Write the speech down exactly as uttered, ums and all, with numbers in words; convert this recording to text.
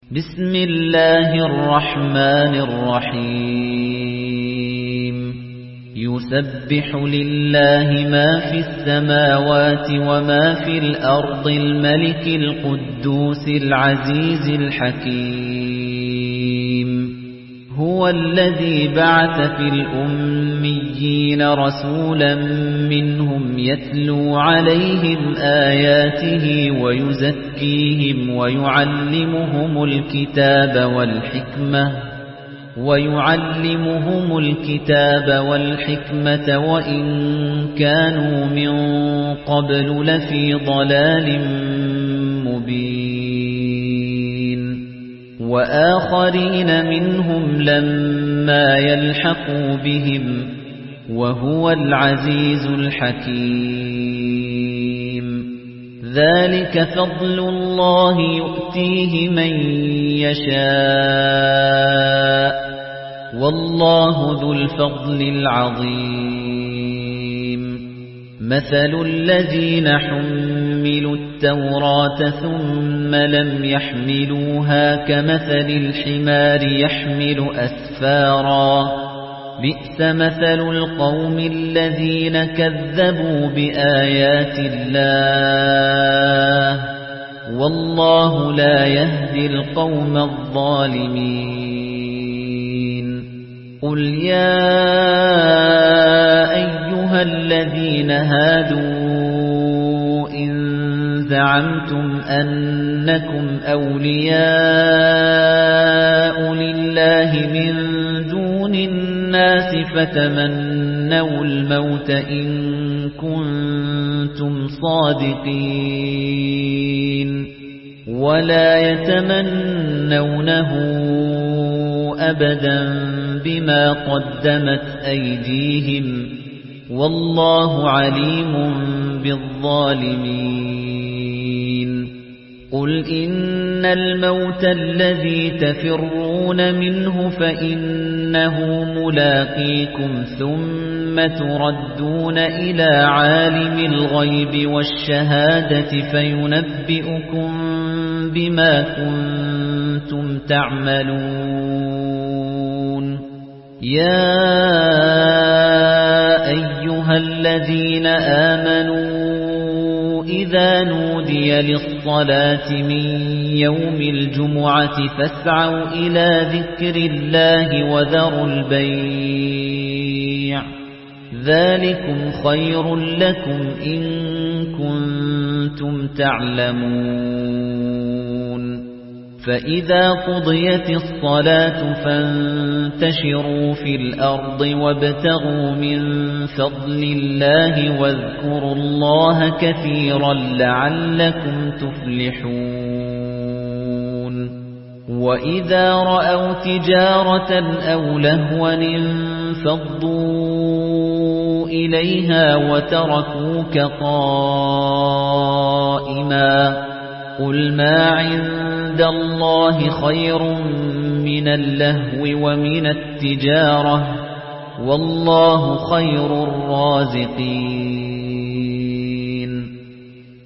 بسم الله الرحمن الرحيم يسبح لله ما في السماوات وما في الأرض الملك القدوس العزيز الحكيم هو الذي بعث في الأميين رسولا منهم يتلو عليهم آياته ويزكيهم ويعلمهم الكتاب والحكمة ويعلمهم الكتاب والحكمة وإن كانوا من قبل لفي ضلال مبين وآخرين منهم لما يلحقوا بهم وهو العزيز الحكيم ذلك فضل الله يؤتيه من يشاء والله ذو الفضل العظيم مثل الذين حملوا التوراة ثم لم يحملوها كمثل الحمار يحمل أسفارا بئس مثل القوم الذين كذبوا بآيات الله والله لا يهدي القوم الظالمين قل يا أيها الذين هادوا إن زعمتم أنكم أولياء لله من دون الناس فتمنوا الموت إن كنتم صادقين ولا يتمنونه أبدا بما قدمت أيديهم والله عليم بالظالمين قل إن الموت الذي تفرون منه فإنه ملاقيكم ثم تردون إلى عالم الغيب والشهادة فينبئكم بما كنتم تعملون يا أيها الذين آمنوا إذا نودي للصلاة من يوم الجمعة فاسعوا إلى ذكر الله وذروا البيع ذلكم خير لكم إن كنتم تعلمون فإذا قضيت الصلاة فانتشروا في الأرض وابتغوا من فضل الله واذكروا الله كثيرا لعلكم تفلحون وإذا رأوا تجارة أو لهوا انفضوا إليها وتركوك قائما قل ما عند الله خير من اللهو ومن التجارة والله خير الرازقين